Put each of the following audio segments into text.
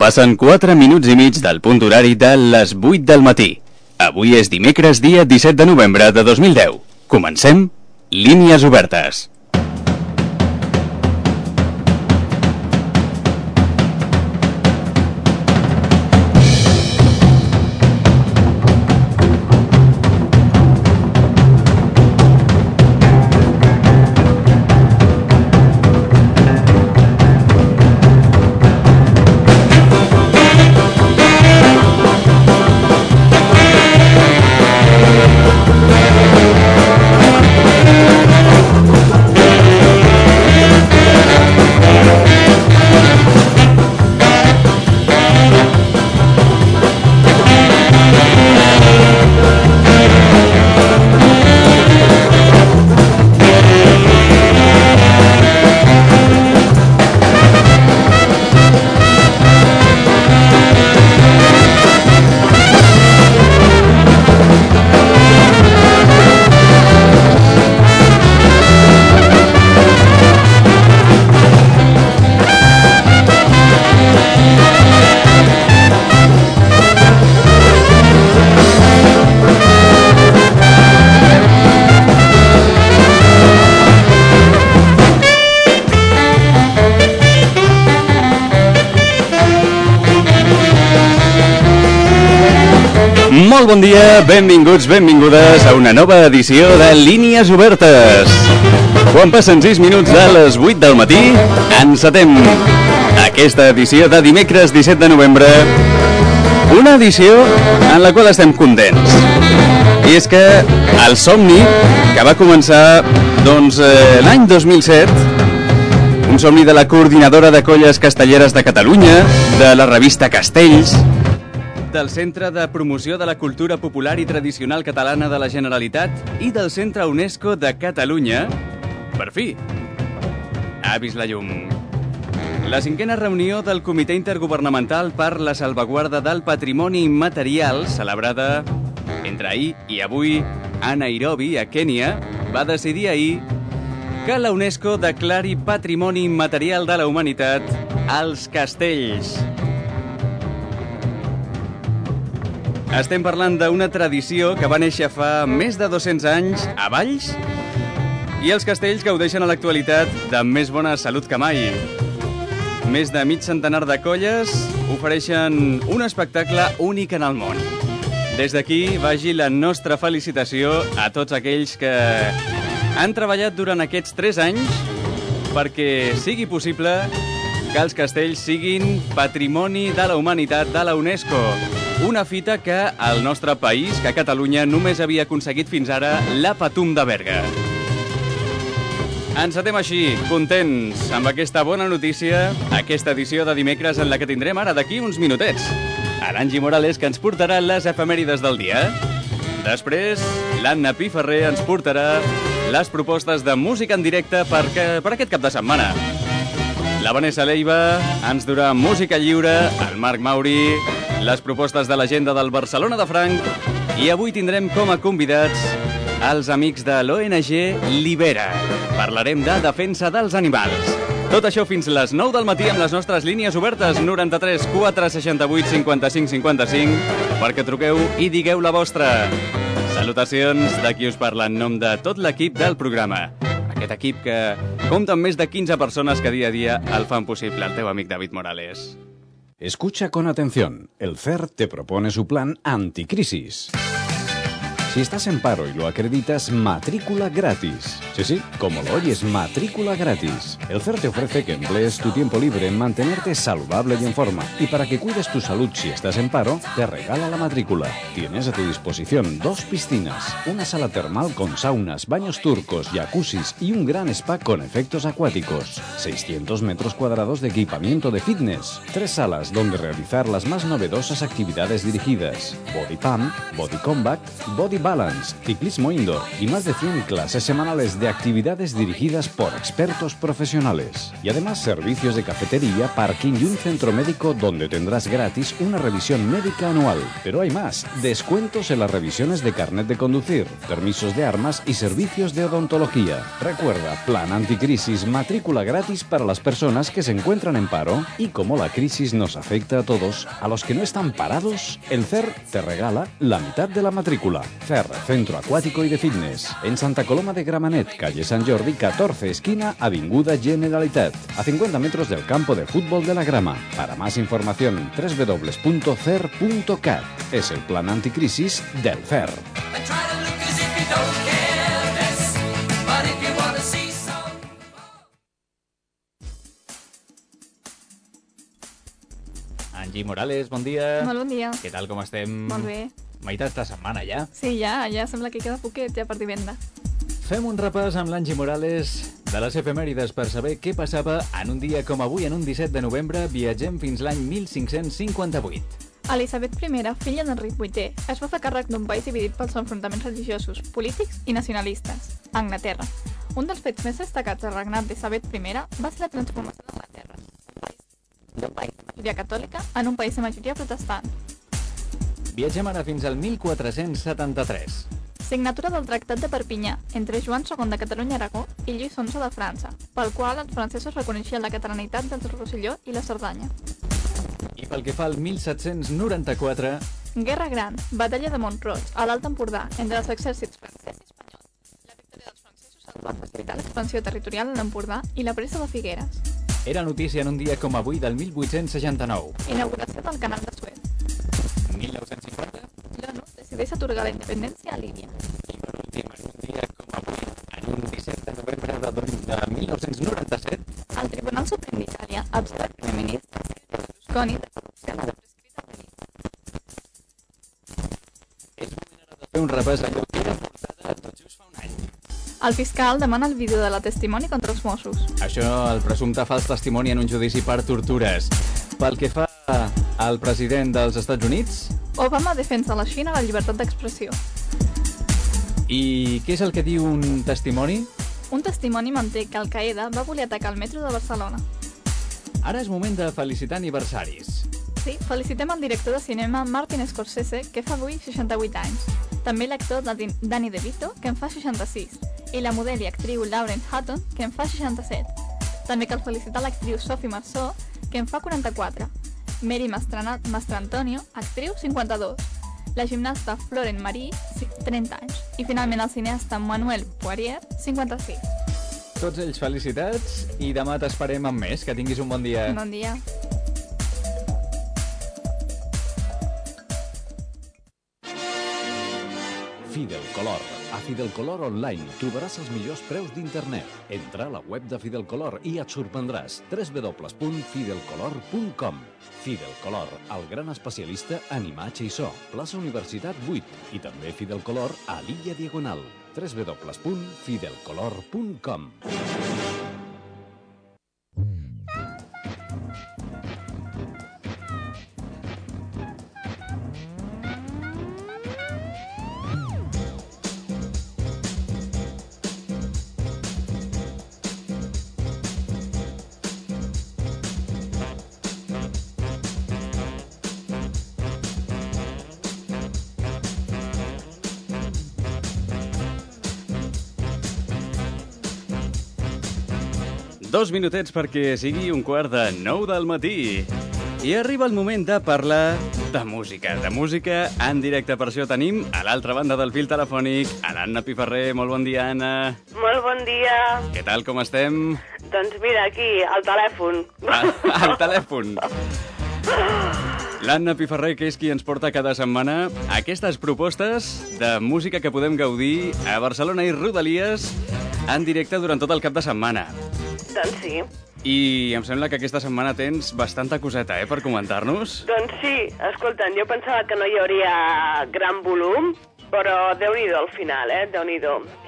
Passen 4 minuts i mig del punt horari de les 8 del matí. Avui és dimecres, dia 17 de novembre de 2010. Comencem Línies Obertes. Molt bon dia, benvinguts, benvingudes a una nova edició de Línies Obertes. Quan passen 6 minuts de les 8 del matí, encetem aquesta edició de dimecres 17 de novembre. Una edició en la qual estem contents. I és que el somni que va començar l'any 2007, un somni de la Coordinadora de Colles Castelleres de Catalunya, de la revista Castells, del Centre de Promoció de la Cultura Popular i Tradicional Catalana de la Generalitat i del Centre UNESCO de Catalunya, per fi, ha vist la llum. La 5a reunió del Comitè Intergovernamental per la Salvaguarda del Patrimoni Immaterial, celebrada entre ahir i avui a Nairobi, a Kènia, va decidir ahir que la UNESCO declari Patrimoni Immaterial de la Humanitat als castells. Estem parlant d'una tradició que va néixer fa més de 200 anys a Valls i els castells gaudeixen a l'actualitat de més bona salut que mai. Més de mig centenar de colles ofereixen un espectacle únic en el món. Des d'aquí vagi la nostra felicitació a tots aquells que han treballat durant aquests 3 anys perquè sigui possible que els castells siguin Patrimoni de la Humanitat de la UNESCO. Una fita que al nostre país, que Catalunya, només havia aconseguit fins ara la Patum de Berga. Encetem així, contents amb aquesta bona notícia, aquesta edició de dimecres en la que tindrem ara d'aquí uns minutets a l'Angi Morales, que ens portarà les efemèrides del dia. Després, l'Anna Piferrer ens portarà les propostes de música en directe per aquest cap de setmana. La Vanessa Leiva ens durà música lliure, el Marc Mauri, les propostes de l'agenda del Barcelona de Franc i avui tindrem com a convidats els amics de l'ONG Libera. Parlarem de defensa dels animals. Tot això fins les 9 del matí amb les nostres línies obertes 93 468 55 55 perquè truqueu i digueu la vostra. Salutacions de qui us parla en nom de tot l'equip del programa. Aquest equip que compta amb més de 15 persones que dia a dia el fan possible, el teu amic David Morales. Escucha con atención. El CER te propone su plan anticrisis. Si estás en paro y lo acreditas, matrícula gratis. Sí, como lo oyes, matrícula gratis. El CER te ofrece que emplees tu tiempo libre en mantenerte saludable y en forma. Y para que cuides tu salud si estás en paro, te regala la matrícula. Tienes a tu disposición 2 piscinas, una sala termal con saunas, baños turcos, jacuzzis y un gran spa con efectos acuáticos. 600 metros cuadrados de equipamiento de fitness. 3 salas donde realizar las más novedosas actividades dirigidas. Body Pump, Body Combat, Body Beauty Balance, ciclismo indoor y más de 100 clases semanales de actividades dirigidas por expertos profesionales. Y además servicios de cafetería, parking y un centro médico donde tendrás gratis una revisión médica anual. Pero hay más, descuentos en las revisiones de carnet de conducir, permisos de armas y servicios de odontología. Recuerda, plan anticrisis, matrícula gratis para las personas que se encuentran en paro. Y como la crisis nos afecta a todos, a los que no están parados, el CER te regala la mitad de la matrícula. CER, Centro Acuático y de Fitness. En Santa Coloma de Gramenet, calle Sant Jordi, 14, esquina Avinguda Generalitat. A 50 metros del campo de fútbol de la Grama. Para más información, www.cer.cat. Es el plan anticrisis del CER. Angie Morales, bon dia. Molt bon dia. Què tal, com estem? Molt bé. Meitat de setmana, ja. Sí, ja sembla que queda poquet ja per divendres. Fem un repàs amb l'Angie Morales de les efemèrides per saber què passava en un dia com avui, en un 17 de novembre. Viatgem fins l'any 1558. Elisabet I, filla d'Enric VIII, es va fer càrrec d'un país dividit pels enfrontaments religiosos, polítics i nacionalistes, Anglaterra. Un dels fets més destacats del regnat d'Elisabet I va ser la transformació d'Anglaterra, d'un país de majoria catòlica en un país de majoria protestant. Viatgem ara fins al 1473. Signatura del Tractat de Perpinyà entre Joan II de Catalunya i Aragó i Lluís XI de França, pel qual els francesos reconeixien la catalanitat dels Rosselló i la Cerdanya. I pel que fa al 1794... Guerra Gran, batalla de Mont-roig, a l'Alt Empordà, entre els exèrcits francès i espanyol. La victòria dels francesos va facilitar l'expansió territorial a l'Empordà i la presa de Figueres. Era notícia en un dia com avui del 1869. Inauguració del Canal de Suez. 1950. L'ONU decideix atorgar la independència a Líbia. I per últim, en un dia com avui, en un 17 de novembre de 1997, El Tribunal Suprem d'Itàlia absolt el primer ministre Berlusconi de corrupció de prescrita al delicte. és moment ara de fer un repàs allò que era portada tot just fa un any. El fiscal demana el vídeo de la testimoni contra els Mossos. Això, el presumpte fals testimoni en un judici per tortures. Pel que fa al president dels Estats Units... Obama defensa la Xina la llibertat d'expressió. I què és el que diu un testimoni? Un testimoni manté que Al-Qaeda va voler atacar el metro de Barcelona. Ara és moment de felicitar aniversaris. Sí, felicitem el director de cinema Martin Scorsese, que fa avui 68 anys. També l'actor Danny DeVito, que en fa 66. I la model i actriu Lauren Hutton, que en fa 67. També cal felicitar l'actriu Sophie Marceau, que en fa 44. Mary Mastrantonio, actriu, 52. La gimnasta Florent Marie, 30 anys. I finalment el cineasta Manuel Poirier, 56. Tots ells felicitats i demà t'esperem amb més. Que tinguis un bon dia. Bon dia. Fidelcolor. A Fidelcolor Online trobaràs els millors preus d'internet. Entra a la web de Fidelcolor i et sorprendràs. www.fidelcolor.com. Fidelcolor, el gran especialista en imatge i so. Plaça Universitat 8. I també Fidelcolor a l'Illa Diagonal. www.fidelcolor.com. Dos minutets perquè sigui 8:45 del matí. I arriba el moment de parlar de música en directe. Per això tenim a l'altra banda del fil telefònic a l'Anna Piferrer. Molt bon dia, Anna. Molt bon dia. Què tal, com estem? Doncs mira, aquí, al telèfon. Al telèfon. L'Anna Piferrer, que és qui ens porta cada setmana aquestes propostes de música que podem gaudir a Barcelona i Rodalies en directe durant tot el cap de setmana. Doncs sí. I em sembla que aquesta setmana tens bastanta coseta, per comentar-nos. Doncs sí, escolta'm, jo pensava que no hi hauria gran volum, però Déu-n'hi-do al final, Déu-n'hi-do.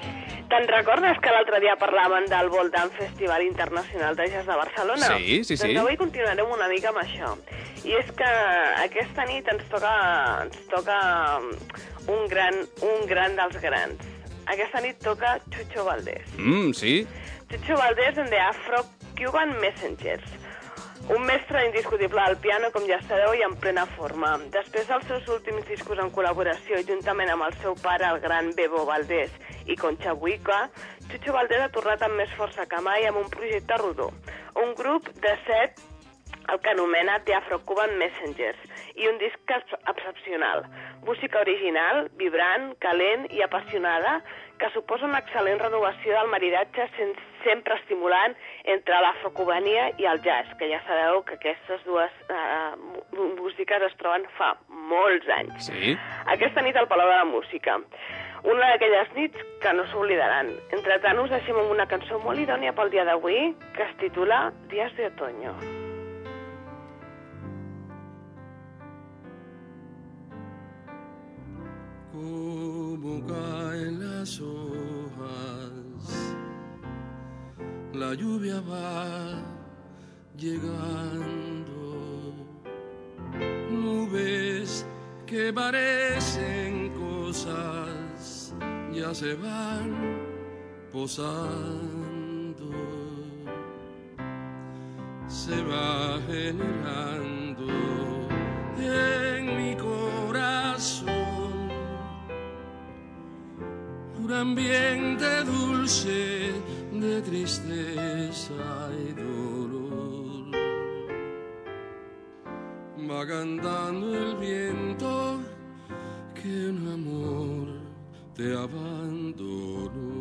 Te'n recordes que l'altre dia parlàvem del Voldam Festival Internacional de Jazz de Barcelona? Sí. Doncs avui continuarem una mica amb això. I és que aquesta nit ens toca un gran dels grans. Aquesta nit toca Chucho Valdés. Sí. Chucho Valdés and the Afro-Cuban Messengers. Un mestre indiscutible al piano, com ja sabeu, i en plena forma. Després dels seus últims discos en col·laboració, juntament amb el seu pare, el gran Bebo Valdés, i Concha Buica, Chucho Valdés ha tornat amb més força que mai amb un projecte rodó. Un grup de 7, el que anomena The Afro-Cuban Messengers, i un disc excepcional. Música original, vibrant, calent i apassionada, que suposa una excel·lent renovació del maridatge sempre estimulant entre l'afrocubania i el jazz, que ja sabeu que aquestes dues músiques es troben fa molts anys. Sí. Aquesta nit al Palau de la Música. Una d'aquelles nits que no s'oblidaran. Entretant, us deixem amb una cançó molt idònia pel dia d'avui, que es titula Días de Otoño. Como caen las hojas, la lluvia va llegando, nubes que parecen cosas ya se van posando, se va generando en mi corazón un ambiente dulce de tristeza y dolor. Va cantando el viento que un amor te abandonó.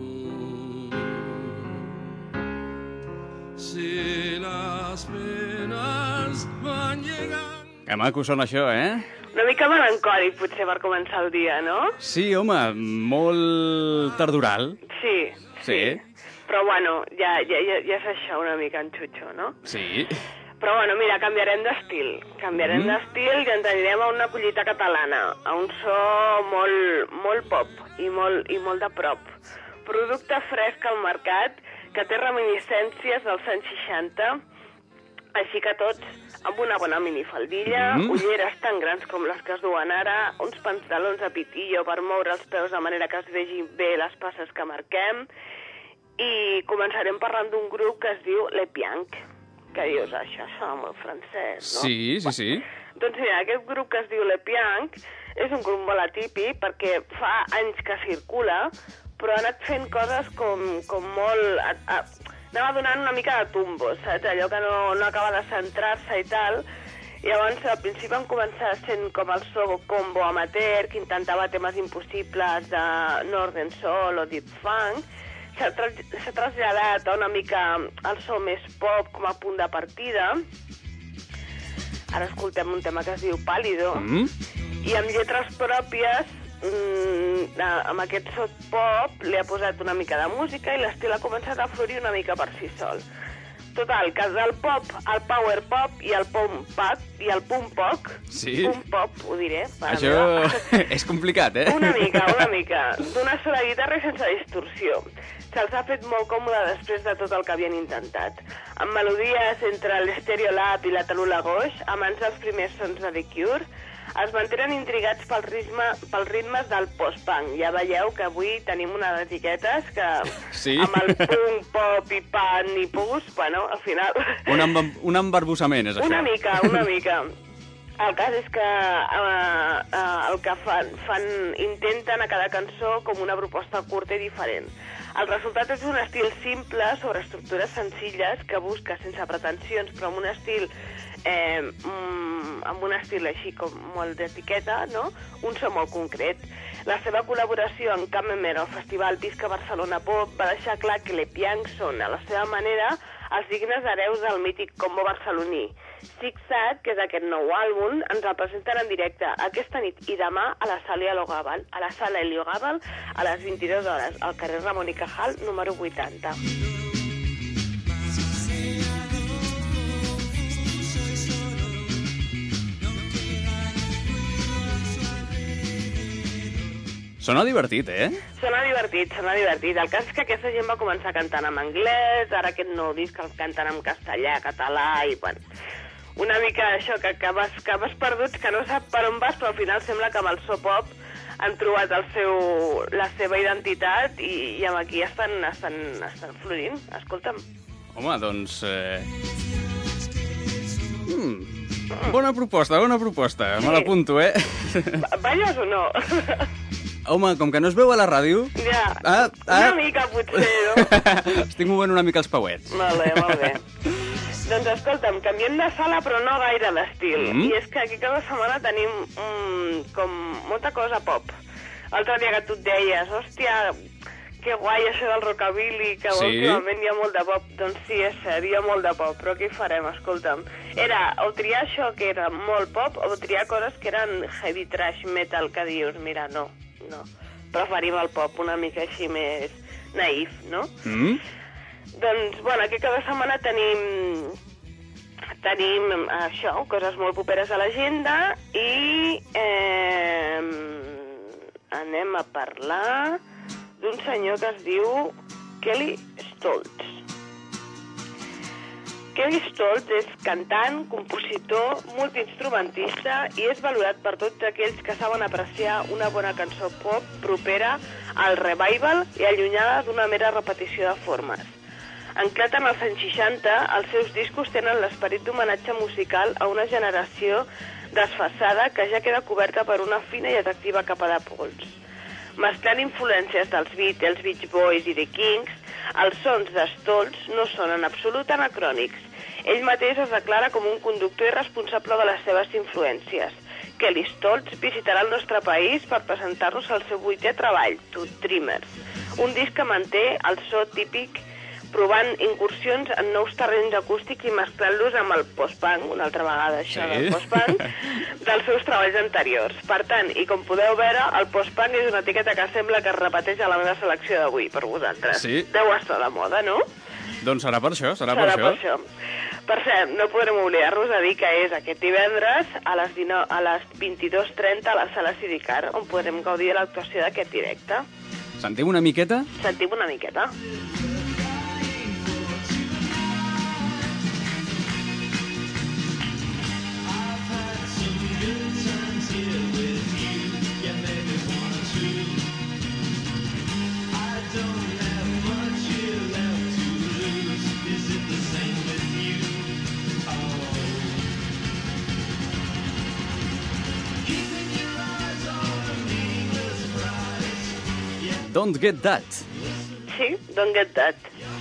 Si las penas van llegando... Que maco sona això, Una mica melancòlic, potser, per començar el dia, no? Sí, home, molt tardoral. Sí. Però, bueno, ja és això una mica en Chucho, no? Sí. Però, bueno, mira, canviarem d'estil. Canviarem d'estil i ens anirem a una collita catalana, a un so molt pop i molt de prop. Producte fresc al mercat que té reminiscències dels anys 60, així que tots amb una bona minifaldilla, ulleres tan grans com les que es duen ara, uns pantalons a pitillo per moure els peus de manera que es vegin bé les passes que marquem, i començarem parlant d'un grup que es diu Le Pianc, que dius, això sona molt francès, no? Sí. Doncs mira, aquest grup que es diu Le Pianc és un grup molt atípic perquè fa anys que circula, però ha anat fent coses com molt... Anava donant una mica de tumbos, saps? Allò que no acaba de centrar-se i tal. I llavors, al principi van començar sent com el so combo amateur, que intentava temes impossibles de Northern Soul o Deep Funk. S'ha traslladat a una mica el so més pop com a punt de partida. Ara escoltem un tema que es diu Pálido. I amb lletres pròpies, amb aquest so pop li ha posat una mica de música i l'estil ha començat a florir una mica per si sol. Total, que del pop, el power pop i el punk pop, Sí. punk pop, ho diré. Això és complicat, Una mica. D'una sola guitarra i sense distorsió. Se'ls ha fet molt còmode després de tot el que havien intentat. Amb melodies entre l'Stereo Lab i la Talula Gauche, a mans dels primers sons de The Cure, es mantenen intrigats pels ritmes del post-punk. Ja veieu que avui tenim una d'etiquetes que Sí. amb el punk, pop i punk i pus, bueno, al final... Un embarbussament, és això. Una mica. El cas és que el que intenten a cada cançó com una proposta curta i diferent. El resultat és un estil simple sobre estructures senzilles que busca sense pretensions, però amb un estil així com molt d'etiqueta, no? Un so molt concret. La seva col·laboració en Camp Memero al Festival Visca Barcelona Pop va deixar clar que Le Pianc són, a la seva manera, els dignes hereus del mític combo barceloní. Zig-Zag, que és aquest nou àlbum, ens el presenten en directe aquesta nit i demà a la sala Helio Gàbal, a les 22 hores, al carrer Ramon y Cajal, número 80. Sona divertit, eh? Sona divertit. El cas és que aquesta gent va començar cantant en anglès, ara aquest nou disc el canten en castellà, català i, bueno, una mica això, que vas perduts, que no sap per on vas, però al final sembla que amb el so pop han trobat la seva identitat i amb aquí estan florint. Escolta'm. Home, doncs... Bona proposta. Me l'apunto, eh? Balles o no? Home, com que no es veu a la ràdio... Ja, una mica potser, no? Estic movent una mica els pauets. Molt bé. Doncs escolta'm, canviem de sala però no gaire d'estil. I és que aquí cada setmana tenim com molta cosa pop. L'altre dia que tu et deies, hòstia, que guai això del rockabilly, que últimament hi ha molt de pop. Doncs sí, és cert, hi ha molt de pop, però què hi farem, escolta'm? Era o triar això que era molt pop o triar coses que eren heavy trash metal, que dius, mira, no. Preferim el pop una mica així més naïf, no? Doncs, bueno, aquí cada setmana tenim això, coses molt poperes a l'agenda i anem a parlar d'un senyor que es diu Kelly Stoltz. Kelly Stoltz és cantant, compositor, multiinstrumentista i és valorat per tots aquells que saben apreciar una bona cançó pop propera al revival i allunyada d'una mera repetició de formes. Anclat en els anys 60, els seus discos tenen l'esperit d'homenatge musical a una generació desfasada que ja queda coberta per una fina i atractiva capa de pols. Mesclant influències dels Beatles, Beach Boys i The Kings, els sons de Stoltz no són en absolut anacrònics. Ell mateix es declara com un conductor i responsable de les seves influències. Kelly Stoltz visitarà el nostre país per presentar-nos el seu 8è treball, To Dreamers, un disc que manté el so típic provant incursions en nous terrenys acústics i mesclant-los amb el post-punk, una altra vegada això del post-punk, dels seus treballs anteriors. Per tant, i com podeu veure, el post-punk és una etiqueta que sembla que es repeteix a la meva selecció d'avui, per vosaltres. Sí. Deu estar de moda, no? Doncs serà per això, serà per això. Per cert, no podrem oblidar-nos de dir que és aquest divendres a les 22:30 a la Sala Sidicar, on podrem gaudir de l'actuació d'aquest directe. Sentim una miqueta? Sentim una miqueta. Don't Get That. Sí, Don't Get That.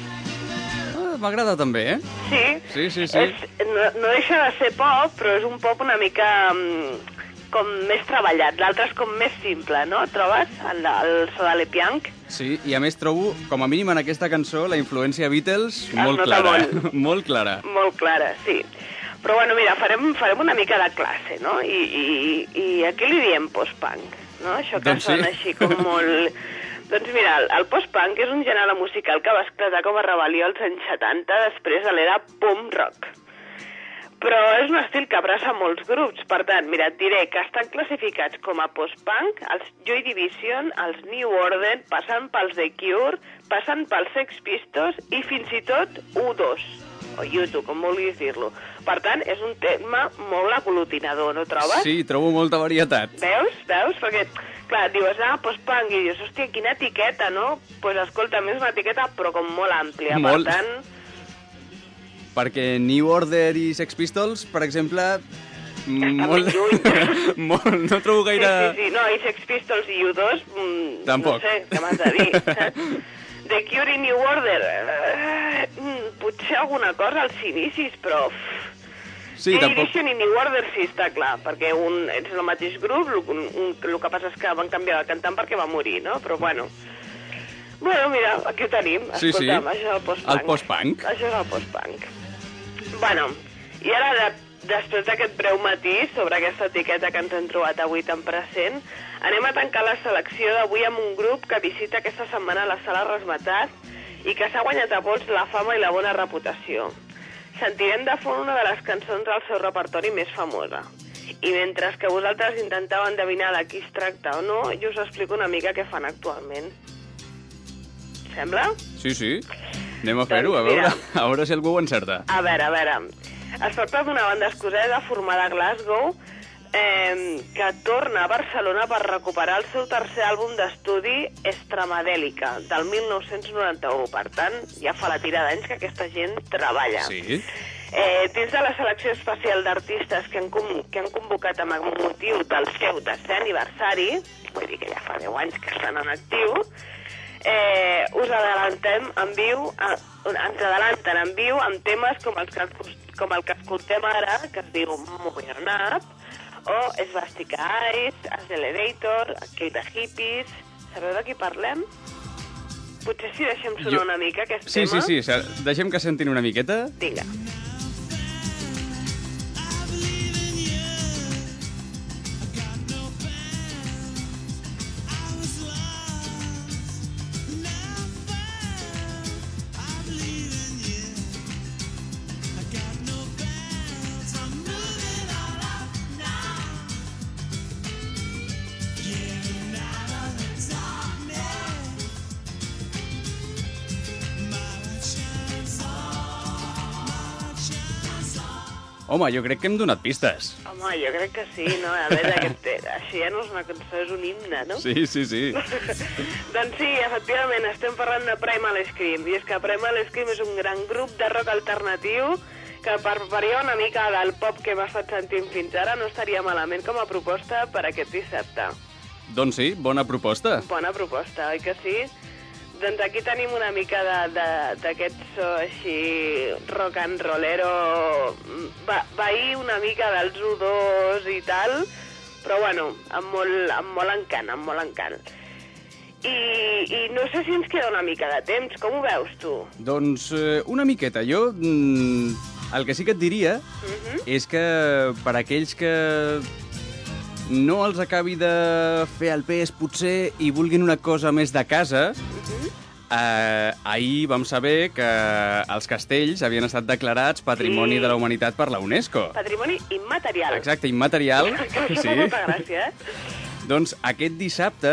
M'agrada també, eh? Sí. Sí. No deixa de ser pop, però és un pop una mica com més treballat. L'altre és com més simple, no? Trobes? El so de l'Epianc. Sí, i a més trobo, com a mínim en aquesta cançó, la influència Beatles molt nota clara. molt. Molt clara. Molt clara, sí. Però bueno, mira, farem una mica de classe, no? I aquí li diem post-punk, no? Això que doncs sona sí. així com molt... Doncs mira, el post-punk és un gènere musical que va esclatar com a rebel·lió als anys 70 després de l'era punk rock. Però és un estil que abraça molts grups. Per tant, mira, et diré que estan classificats com a post-punk els Joy Division, els New Order, passant pels The Cure, passant pels Sex Pistols i fins i tot U2, o U2, com vulguis dir-lo. Per tant, és un tema molt aglutinador, no trobes? Sí, trobo molta varietat. Veus? Perquè, clar, dius, post-punk, i dius, hòstia, quina etiqueta, no? Doncs pues, escolta, és una etiqueta, però com molt àmplia, molt. Per tant... Perquè New Order i Sex Pistols, per exemple... molt lluny. No trobo gaire... Sí, no, i Sex Pistols i U2, tampoc. No sé, què m'has de dir, saps? The Cure i New Order, potser alguna cosa als inicis, però... Sí, tampoc. Division i New Order sí, està clar, perquè és el mateix grup, el que passa és que van canviar de cantant perquè va morir, no? Però bueno, mira, aquí ho tenim. Escolta'm, això és el post-punk. El post-punk. Això és el post-punk. Bueno, i ara, després d'aquest breu matís sobre aquesta etiqueta que ens hem trobat avui tan present, anem a tancar la selecció d'avui amb un grup que visita aquesta setmana la Sala Razzmatazz i que s'ha guanyat a pols la fama i la bona reputació. Sentirem de fons una de les cançons del seu repertori més famosa. I mentre que vosaltres intenteu endevinar de qui es tracta o no, jo us explico una mica què fan actualment. Sembla? Sí, sí. Anem a fer-ho, Doncs a veure si algú ho encerta. A veure. Es tracta d'una banda escocesa formada a Glasgow que torna a Barcelona per recuperar el seu tercer àlbum d'estudi Estramadèlica, del 1991. Per tant, ja fa la tira d'anys que aquesta gent treballa. Sí. Dins de la selecció especial d'artistes que han convocat amb motiu del seu desè aniversari, vull dir que ja fa 10 anys que estan en actiu, us adelanten en viu amb temes com el que escoltem ara, que es diu Moving Up, o Svastika Eyes, Accelerator, Kill the Hippies. Sabeu de qui parlem? Potser si deixem sonar una mica aquest tema. Sí, deixem que sentin una miqueta. Vinga. Home, jo crec que hem donat pistes. Home, jo crec que sí, no? A veure, així ja no és una cançó, és un himne, no? Sí. Doncs sí, efectivament, estem parlant de Primal Scream, i és que Primal Scream és un gran grup de rock alternatiu que per variar una mica del pop que hem estat sentint fins ara no estaria malament com a proposta per aquest dissabte. Doncs sí, bona proposta. Bona proposta, oi que sí? Doncs aquí tenim una mica d'aquest so així rock and rollero, veí una mica dels U2 i tal, però bueno, amb molt encant. I no sé si ens queda una mica de temps, com ho veus tu? Doncs una miqueta. Jo el que sí que et diria és que per aquells que no els acabi de fer el pes, potser, i vulguin una cosa més de casa, ahir vam saber que els castells havien estat declarats Patrimoni de la Humanitat per la UNESCO. Patrimoni immaterial. Exacte, immaterial. Que això fa molta gràcia, Doncs aquest dissabte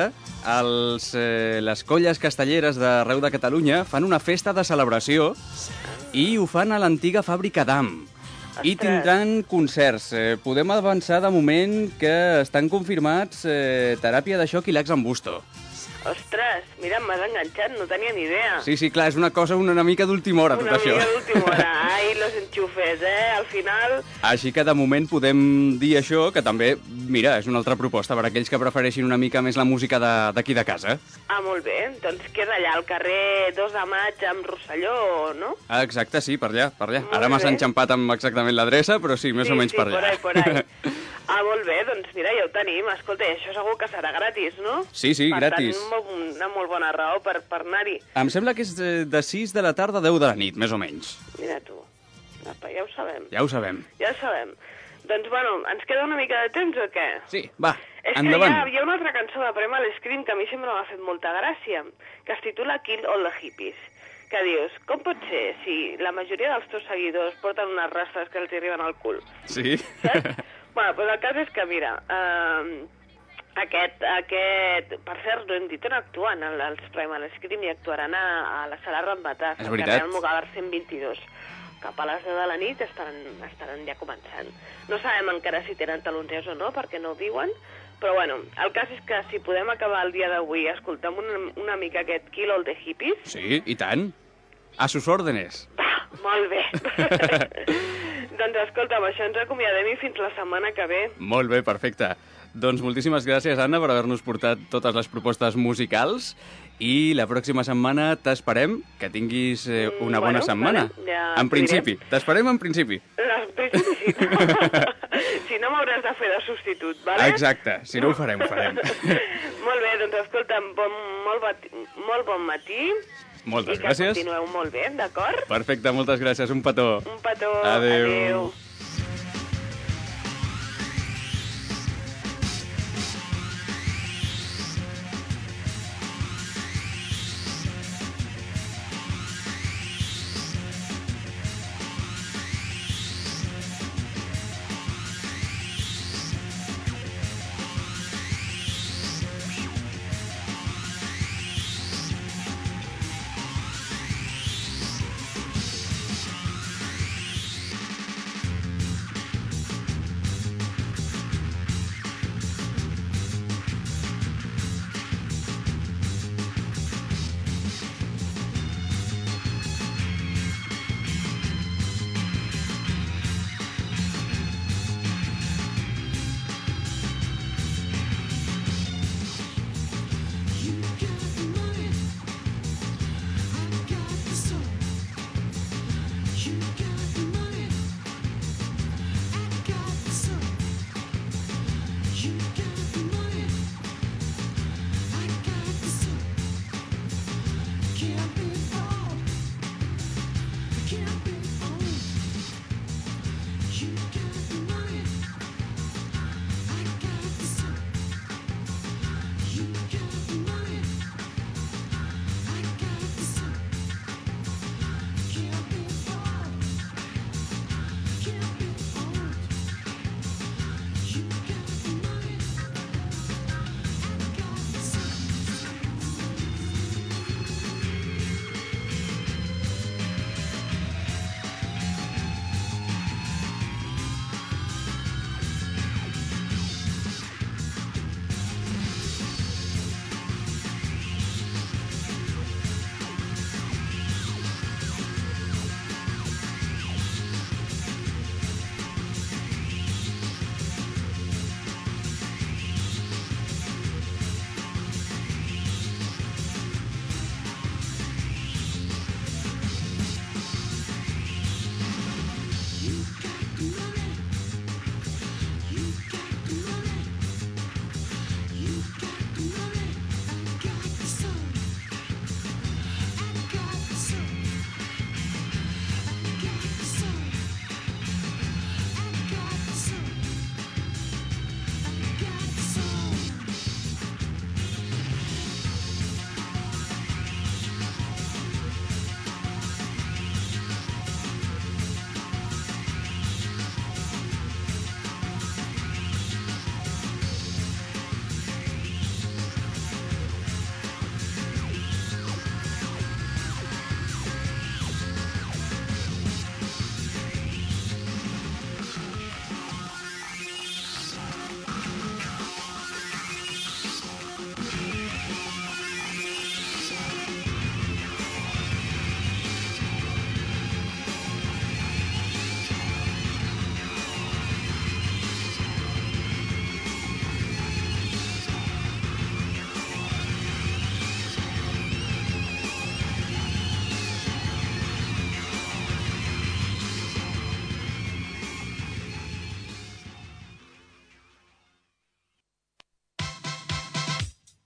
les colles castelleres d'arreu de Catalunya fan una festa de celebració i ho fan a l'antiga fàbrica d'Am. I tindran concerts. Podem avançar de moment que estan confirmats Teràpia de Xoc i Lax en Busto. Ostres, mira, m'has enganxat, no tenia ni idea. Sí, clar, és una cosa una mica d'última hora, tot això. Una mica d'última hora. Ai, los enxufes, al final... Així que de moment podem dir això, que també, mira, és una altra proposta per a aquells que prefereixin una mica més la música d'aquí de casa. Ah, molt bé. Doncs que és allà, al carrer 2 de Maig amb Rosselló, no? Exacte, sí, per allà. Ara m'has enxampat amb exactament l'adreça, però sí, més o menys per allà. Sí, por ahí. Ah, molt bé, doncs mira, ja ho tenim. Escolta, això segur que serà gratis, no? Sí, gratis. Per tant, una molt bona raó per anar-hi. Em sembla que és de 6 de la tarda a 10 de la nit, més o menys. Mira tu. Apa, ja ho sabem. Ja ho sabem. Doncs, bueno, ens queda una mica de temps o què? Sí, va, endavant. És que hi ha una altra cançó de Primal Scream que a mi sempre m'ha fet molta gràcia, que es titula Kill All the Hippies. Que dius, com pot ser si la majoria dels teus seguidors porten unes rastres que els arriben al cul? Sí. Saps? Bueno, doncs el cas és que, mira, aquest, per cert, no hem dit on actuen els Primal Scream i actuaran a la sala Rambatà, és veritat. Al Mugavar 122. Cap a les 10 de la nit estaran ja començant. No sabem encara si tenen taloners o no, perquè no ho diuen, però bueno, el cas és que si podem acabar el dia d'avui escoltant una mica aquest Kill All the Hippies... Sí, i tant. A sus órdenes. Va, molt bé. Doncs escolta, amb això ens acomiadem i fins la setmana que ve. Molt bé, perfecte. Doncs moltíssimes gràcies, Anna, per haver-nos portat totes les propostes musicals i la pròxima setmana t'esperem que tinguis una bona setmana. Ja en principi. T'esperem en principi. En principi sí. Si no m'hauràs de fer de substitut, vale? Exacte. Si no ho farem, ho farem. Molt bé, doncs escolta'm, molt bon matí. Moltes gràcies. I que continueu molt bé, d'acord? Perfecte, moltes gràcies. Un petó. Un petó. Adéu.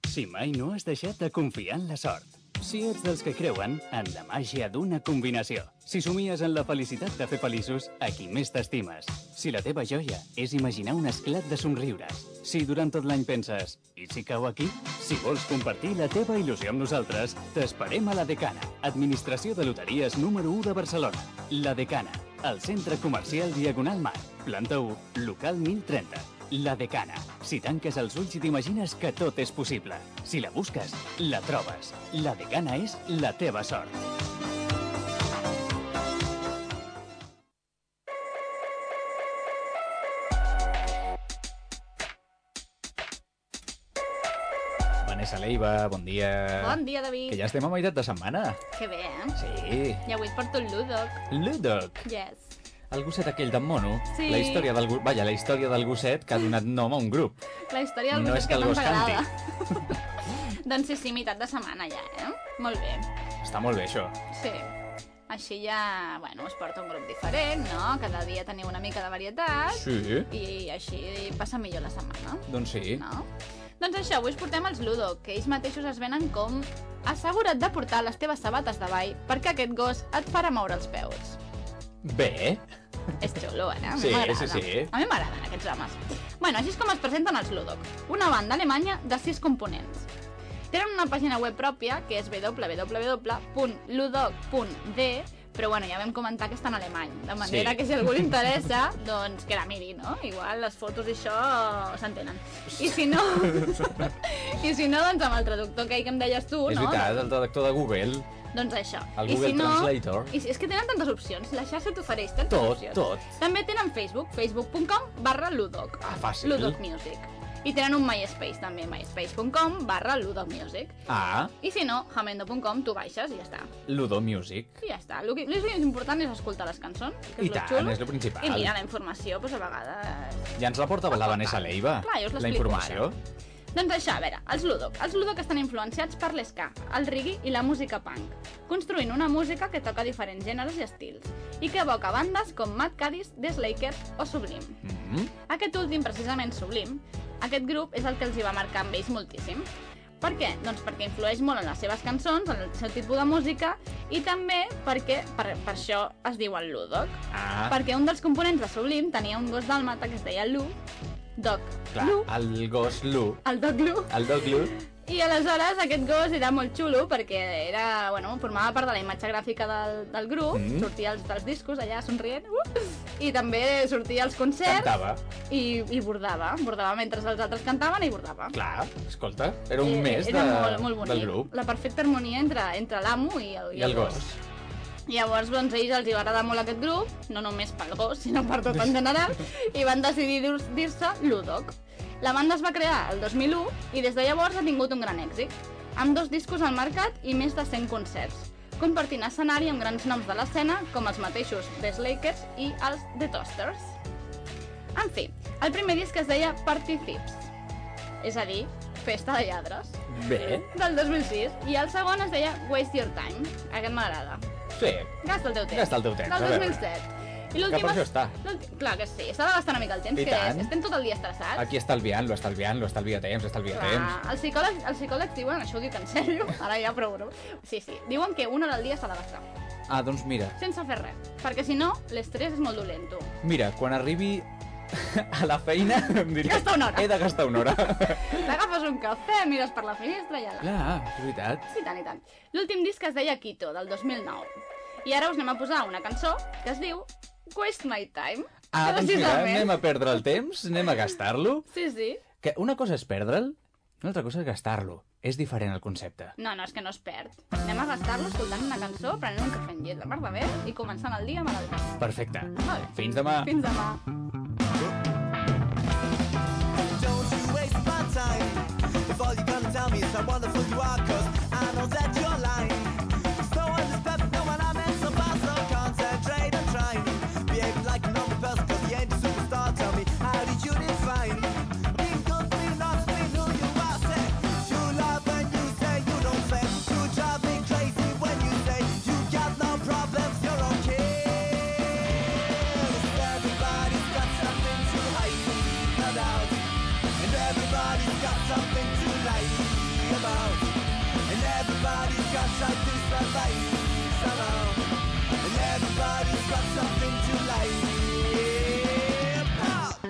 Si mai no has deixat de confiar en la sort. Si ets dels que creuen en la màgia d'una combinació. Si somies en la felicitat de fer feliços a qui més t'estimes. Si la teva joia és imaginar un esclat de somriures. Si durant tot l'any penses, i si cau aquí? Si vols compartir la teva il·lusió amb nosaltres, t'esperem a La Decana, Administració de Loteries número 1 de Barcelona. La Decana, al centre comercial Diagonal Mar, planta 1, local 1030. La Decana. Si tanques els ulls i t'imagines que tot és possible. Si la busques, la trobes. La Decana és la teva sort. Vanessa Leiva, bon dia. Bon dia, David. Que ja estem a meitat de setmana. Que bé, eh? Sí. I avui et porto el Ludok. Ludok. Yes. El gosset aquell d'en mono. Sí. La història del gosset que ha donat nom a un grup. La història del No gosset és que el tant gos t'agrada. Doncs sí, meitat de setmana ja, eh? Molt bé. Està molt bé, això. Sí. Així ja, bueno, es porta un grup diferent, no? Cada dia teniu una mica de varietat. Sí. I així passa millor la setmana. Doncs sí. No? Doncs això, avui us portem els Ludok, que ells mateixos es venen com assegura't de portar les teves sabates de ball perquè aquest gos et farà moure els peus. Bé. És xulo, eh? A mi Sí, m'agrada. sí. A mi m'agraden aquests homes. Bueno, així és com es presenten els Ludok. Una banda alemanya de 6 components. Tenen una pàgina web pròpia, que és www.ludok.de, però bueno, ja vam comentar que està en alemany, de manera Sí. que si a algú li interessa, doncs que la miri, no? Igual les fotos i això s'entenen. I si no, doncs amb el traductor que em deies tu, És no? veritat, el traductor de Google. Doncs això. El I Google si no, Translator. I és que tenen tantes opcions, la xarxa t'ofereix tantes Tot, opcions. tot. També tenen Facebook, facebook.com/Ludok. Ah, fàcil. Ludok Music. I tenen un MySpace també, myspace.com/Ludok Music. Ah, I si no, jamendo.com, tu baixes i ja està. Ludo Music. I ja està. El que és important és escoltar les cançons, que és I lo tant, xulo. és lo principal. I mira, la informació, doncs a vegades... Ja ens la porta la Vanessa Leiva. Clar, jo us la l'explico informació. ara. Doncs això, a veure, els Ludok. Els Ludok estan influenciats per l'ska, el reggae i la música punk, construint una música que toca diferents gèneres i estils, i que evoca bandes com Mad Caddies, The Slakers o Sublime. Aquest últim, precisament Sublime, aquest grup és el que els hi va marcar amb ells moltíssim. Per què? Doncs perquè influeix molt en les seves cançons, en el seu tipus de música, i també perquè, per això es diu el Ludok. Ah, Perquè un dels components de Sublime tenia un gos dàlmata que es deia Lu, Doc clar, Lu, el gos Lu. el Doc Lu, El dog Lu. i aleshores aquest gos era molt xulo perquè era, bueno, formava part de la imatge gràfica del grup, sortia dels discos allà somrient, i també sortia als concerts Cantava. i bordava mentre els altres cantaven i bordava. Clar, escolta, era un mes Era molt bonic. del grup. La perfecta harmonia entre l'amo i el gos. Llavors, doncs, a ells els hi va agradar molt aquest grup, no només pel gos, sinó per tot en general, i van decidir dir-se Ludok. La banda es va crear el 2001 i des de llavors ha tingut un gran èxit, amb 2 discos al mercat i més de 100 concerts, compartint escenari amb grans noms de l'escena com els mateixos The Slakers i els The Toasters. En fi, el primer disc es deia Party Thieves, és a dir, Festa de lladres, Bé. del 2006, i el segon es deia Waste Your Time, aquest m'agrada. Sí. Gasta el teu temps. Gasta el teu temps, a Del veure. 2007. I Que per això està. Clar que sí, s'ha de gastar una mica el temps, I que tant. estem tot el dia estressats. Aquí estalvia temps, estalvia temps. Clar, els psicòlegs diuen, això ho dic en sèrio, ara ja prou, no? Sí, diuen que 1 hora al dia s'ha de gastar, Ah, doncs mira, sense fer res, perquè si no, l'estrès és molt dolent, tu. mira, quan arribi a la feina em diré... Gasta una hora. He de gastar una hora. T'agafes un cafè, mires per la finestra i ja. Clar, és veritat. I tant, i tant. L'últim disc es deia Quito, del 2009. I ara us anem a posar una cançó que es diu Waste My Time. Ah, doncs mira, Precisament. anem a perdre el temps, anem a gastar-lo. Sí. Que una cosa és perdre'l, una altra cosa és gastar-lo. És diferent el concepte. No, és que no es perd. Anem a gastar-lo escoltant una cançó, prenent un cafè amb llet, la mar de bé, i començant el dia amb el... Perfecte. Vale. Fins demà. Fins demà. Don't you waste my time. If all you're gonna tell me is how wonderful you are, 'cause I know that you're lying. So on this perfect, no one I meant so far, so concentrate on trying. Behave like a normal person, 'cause you ain't a superstar. Tell me, how did you define being good, being not being who you are? Say you love when you say you don't say. You drive me crazy when you say you got no problems, you're okay. 'Cause everybody's got something to hide, no doubt. And everybody's got something to like. about. And everybody's got something to survive somehow. And everybody's got something to like about.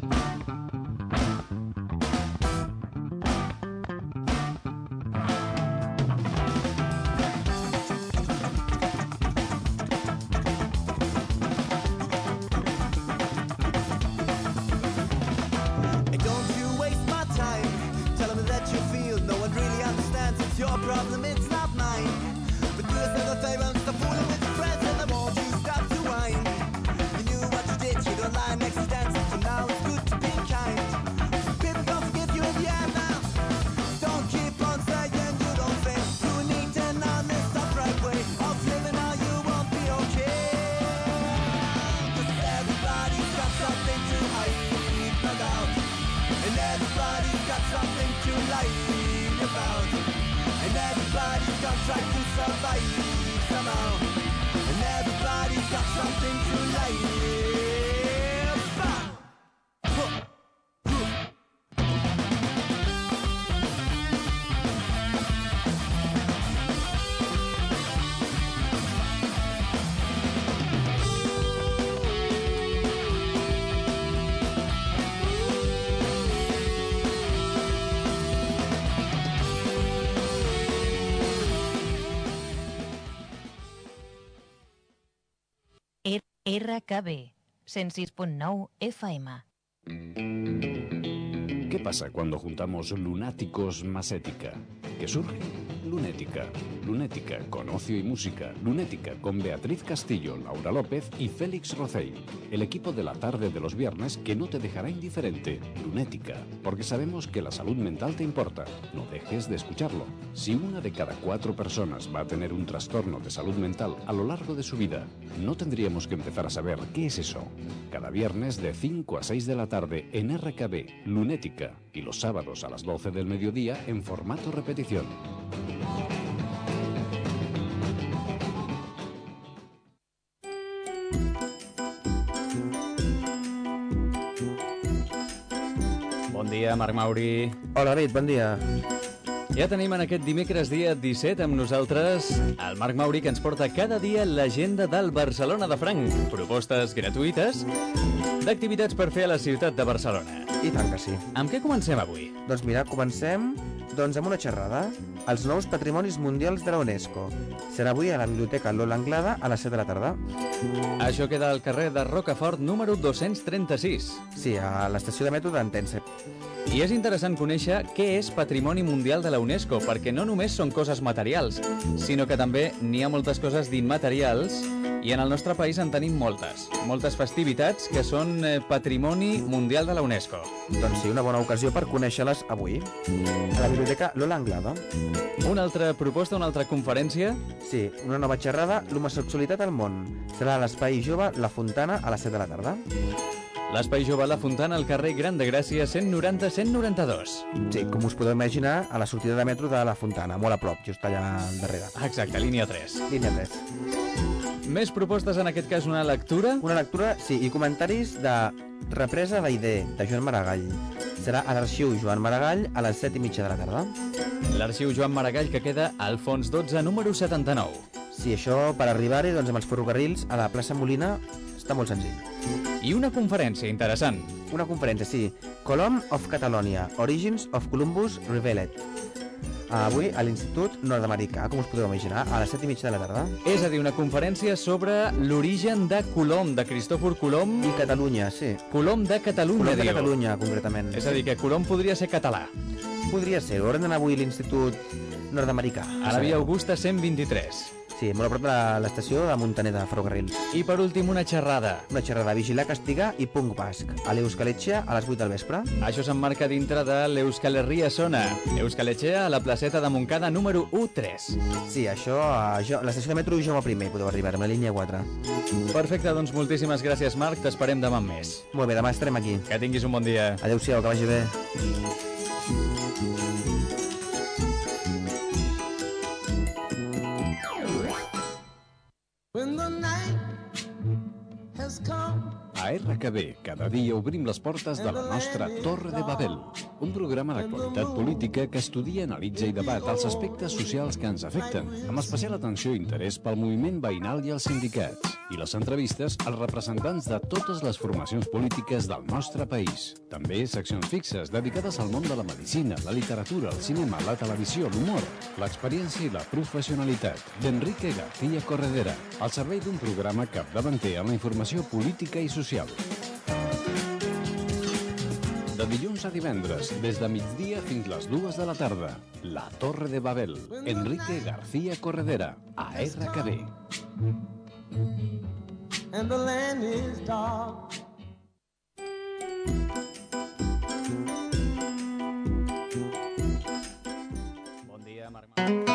And don't you waste my time. Tell them that you feel no one really understands. It's your problem, it's not mine. But do yourself a favor and stop fooling with your friends, and I won't you stop to whine. You knew what you did, you don't lie next to dance. So now it's good to be kind. People don't forgive you in the end now. Don't keep on saying you don't fit. You need an honest, upright way of living, or you won't be okay. 'Cause everybody's got something to hide, no doubt. And everybody's got something to lie about. And everybody's got tried to survive somehow. And everybody's got something to lie about. RKB 106.9 FM. ¿Qué pasa cuando juntamos lunáticos más ética? ¿Qué surge? Lunética. Lunética con ocio y música. Lunética con Beatriz Castillo, Laura López y Félix Rocey. El equipo de la tarde de los viernes que no te dejará indiferente. Lunética. Porque sabemos que la salud mental te importa. No dejes de escucharlo. Si una de cada 4 personas va a tener un trastorno de salud mental a lo largo de su vida, no tendríamos que empezar a saber qué es eso. Cada viernes de 5 a 6 de la tarde en RKB, Lunética. Y los sábados a las 12 del mediodía en formato repetición. Bon dia, Marc Mauri. Hola, David, bon dia. Ja tenim en aquest dimecres dia 17 amb nosaltres el Marc Mauri, que ens porta cada dia l'agenda del Barcelona de Franc. Propostes gratuïtes d'activitats per fer a la ciutat de Barcelona. I tant que sí. Amb què comencem avui? Doncs mira, comencem amb una xerrada. Els nous patrimonis mundials de la UNESCO. Serà avui a la Biblioteca Lola Anglada a les 7 de la tarda. Això queda al carrer de Rocafort número 236. Sí, a l'estació de metro d'Entense. I és interessant conèixer què és Patrimoni Mundial de la UNESCO, perquè no només són coses materials, sinó que també n'hi ha moltes coses d'immaterials, i en el nostre país en tenim moltes festivitats que són Patrimoni Mundial de la UNESCO. Doncs sí, una bona ocasió per conèixer-les avui, a la Biblioteca Lola Anglada. Una altra proposta, una altra conferència? Sí, una nova xerrada, l'homosexualitat al món. Serà a l'Espai Jove La Fontana a les 7 de la tarda. L'Espai Jove La Fontana al carrer Gran de Gràcia 190-192. Sí, com us podeu imaginar, a la sortida de metro de La Fontana, molt a prop, just allà al darrere. Exacte, línia 3. Línia 3. Més propostes, en aquest cas una lectura? Una lectura, sí, i comentaris de Represa d'Aidé, de Joan Maragall. Serà a l'Arxiu Joan Maragall a les 7:30 de la tarda. L'Arxiu Joan Maragall, que queda al fons 12, número 79. Sí, això per arribar-hi doncs, amb els ferrocarrils a la plaça Molina està molt senzill. I una conferència interessant. Una conferència, sí. Colom of Catalonia, Origins of Columbus Revealed. Avui a l'Institut Nord-Americà, com us podeu imaginar, a les 7:30 de la tarda. És a dir, una conferència sobre l'origen de Colom, de Cristòfor Colom. I Catalunya, sí. Colom de Catalunya, Colom de diu. Catalunya, concretament. És a dir, que Colom podria ser català. Podria ser. Haurem d'anar avui a l'Institut Nord-Americà. A la Via Augusta 123. Sí, molt a prop de l'estació de Montaner de Ferrocarrils. I per últim, una xerrada. Una xerrada, vigilar, castigar i punk basc. A l'Euskal Etxea a les 8 del vespre. Això s'emmarca dintre de l'Euskal Herria Zona. Euskal Etxea a la placeta de Montcada número 13. Sí, això, l'estació de metro Jaume I, podeu arribar amb la línia 4. Perfecte, doncs moltíssimes gràcies, Marc. T'esperem demà amb més. Molt bé, demà estarem aquí. Que tinguis un bon dia. Adéu-siau, que vagi bé. A RKB, cada dia obrim les portes de la nostra Torre de Babel, un programa d'actualitat política que estudia, analitza i debat els aspectes socials que ens afecten, amb especial atenció i interès pel moviment veïnal i els sindicats, i les entrevistes als representants de totes les formacions polítiques del nostre país. També seccions fixes dedicades al món de la medicina, la literatura, el cinema, la televisió, l'humor, l'experiència i la professionalitat d'Enrique García Corredera, al servei d'un programa capdavanter en la informació política i social. De dilluns a divendres, des de migdia fins les 2 de la tarda, La Torre de Babel, Enrique García Corredera, a RKB. And the land is dark. Bon dia, Marc.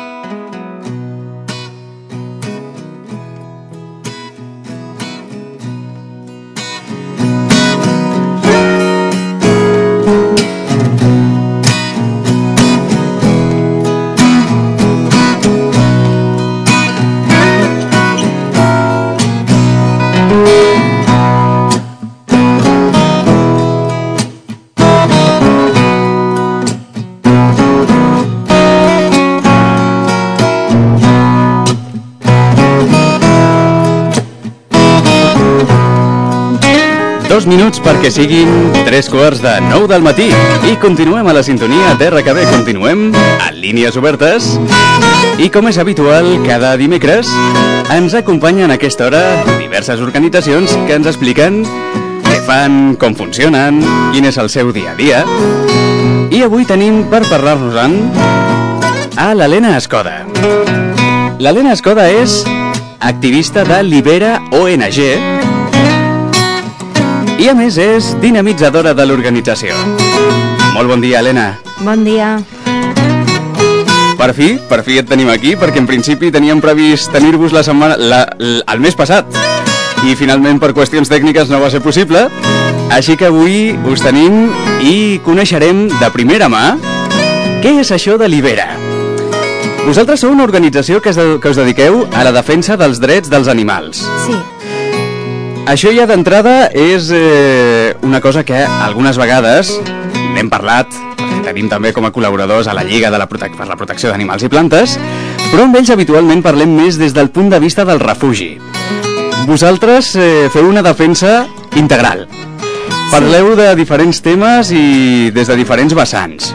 Dos minuts perquè siguin 3:45 del matí i continuem a la sintonia d'RKB, continuem a Línies Obertes i com és habitual cada dimecres ens acompanyen a aquesta hora diverses organitzacions que ens expliquen què fan, com funcionen, quin és el seu dia a dia i avui tenim per parlar-nos-en a l'Helena Escoda. L'Helena Escoda és activista de Libera ONG i a més és dinamitzadora de l'organització. Molt bon dia, Helena. Bon dia. Per fi et tenim aquí, perquè en principi teníem previst tenir-vos el mes passat i finalment per qüestions tècniques no va ser possible, així que avui us tenim i coneixerem de primera mà què és això de Libera. Vosaltres sou una organització que us dediqueu a la defensa dels drets dels animals. Sí. Això ja d'entrada és una cosa que algunes vegades n'hem parlat, tenim també com a col·laboradors a la Lliga per la Protecció d'Animals i Plantes, però amb ells habitualment parlem més des del punt de vista del refugi. Vosaltres feu una defensa integral. Parleu de diferents temes i des de diferents vessants.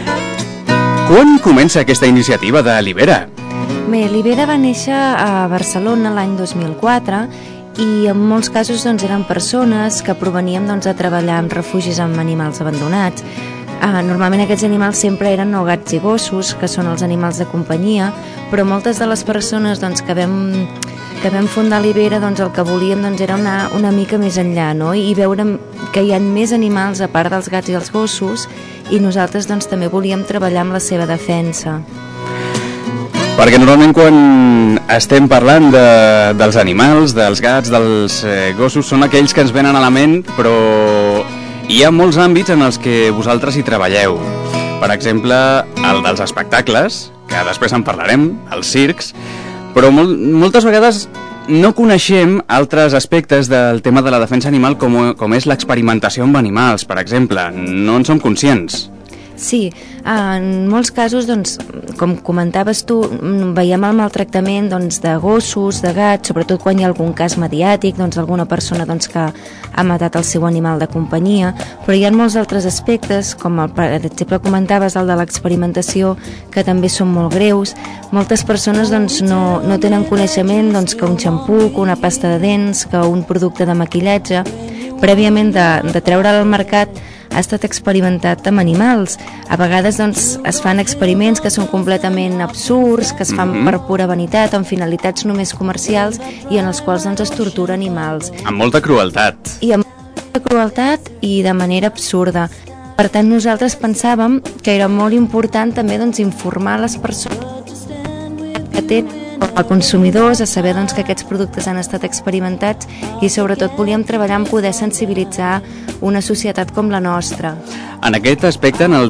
Quan comença aquesta iniciativa de Libera? Bé, Libera va néixer a Barcelona l'any 2004 i en molts casos doncs, eren persones que proveníem doncs, a treballar en refugis amb animals abandonats. Normalment aquests animals sempre eren o gats i gossos, que són els animals de companyia, però moltes de les persones doncs, que vam fundar Libera doncs, el que volíem doncs, era anar una mica més enllà, no? I veure que hi ha més animals a part dels gats i els gossos i nosaltres doncs, també volíem treballar amb la seva defensa. Perquè normalment quan estem parlant dels animals, dels gats, dels gossos, són aquells que ens venen a la ment, però hi ha molts àmbits en els que vosaltres hi treballeu. Per exemple, el dels espectacles, que després en parlarem, els circs, però moltes vegades no coneixem altres aspectes del tema de la defensa animal com és l'experimentació amb animals, per exemple. No en som conscients. Sí, en molts casos, doncs, com comentaves tu, veiem el maltractament doncs, de gossos, de gats, sobretot quan hi ha algun cas mediàtic, doncs, alguna persona doncs, que ha matat el seu animal de companyia, però hi ha molts altres aspectes, com per exemple comentaves el de l'experimentació, que també són molt greus. Moltes persones doncs, no tenen coneixement doncs, que un xampú, que una pasta de dents, que un producte de maquillatge, prèviament de treure'l al mercat, ha estat experimentat amb animals. A vegades doncs, es fan experiments que són completament absurds, que es fan per pura vanitat, amb finalitats només comercials i en els quals doncs, es tortura animals. Amb molta crueltat. I amb molta crueltat i de manera absurda. Per tant, nosaltres pensàvem que era molt important també doncs, informar les persones que tenen a consumidors, a saber doncs, que aquests productes han estat experimentats i sobretot volíem treballar en poder sensibilitzar una societat com la nostra. En aquest aspecte, en el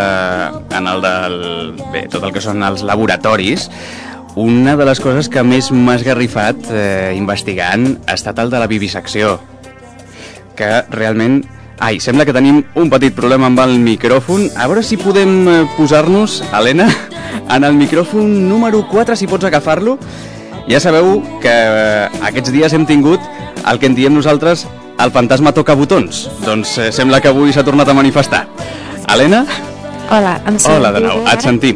tot el que són els laboratoris, una de les coses que més m'ha esgarrifat investigant ha estat el de la vivisecció. que realment... Ai, sembla que tenim un petit problema amb el micròfon. A veure si podem posar-nos, Helena, en el micròfon número 4, si pots agafar-lo. Ja sabeu que aquests dies hem tingut el que en diem nosaltres el fantasma toca botons. Doncs sembla que avui s'ha tornat a manifestar. Helena? Hola, em sentiu? Hola de nou, et sentim.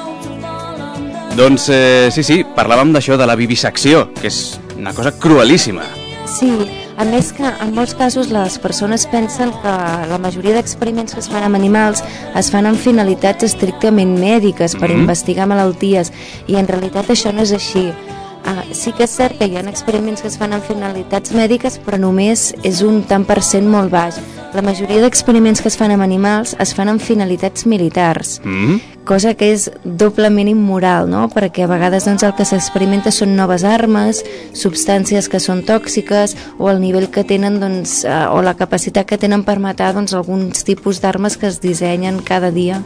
Doncs sí, parlàvem d'això, de la vivisecció, que és una cosa cruelíssima. Sí, a més que en molts casos les persones pensen que la majoria d'experiments que es fan amb animals es fan amb finalitats estrictament mèdiques per investigar malalties, i en realitat això no és així. Sí que és cert que hi ha experiments que es fan amb finalitats mèdiques, però només és un tant per cent molt baix. La majoria d'experiments que es fan amb animals es fan amb finalitats militars, cosa que és doblement immoral, no? Perquè a vegades el que s'experimenta són noves armes, substàncies que són tòxiques, o el nivell que tenen, o la capacitat que tenen per matar alguns tipus d'armes que es dissenyen cada dia.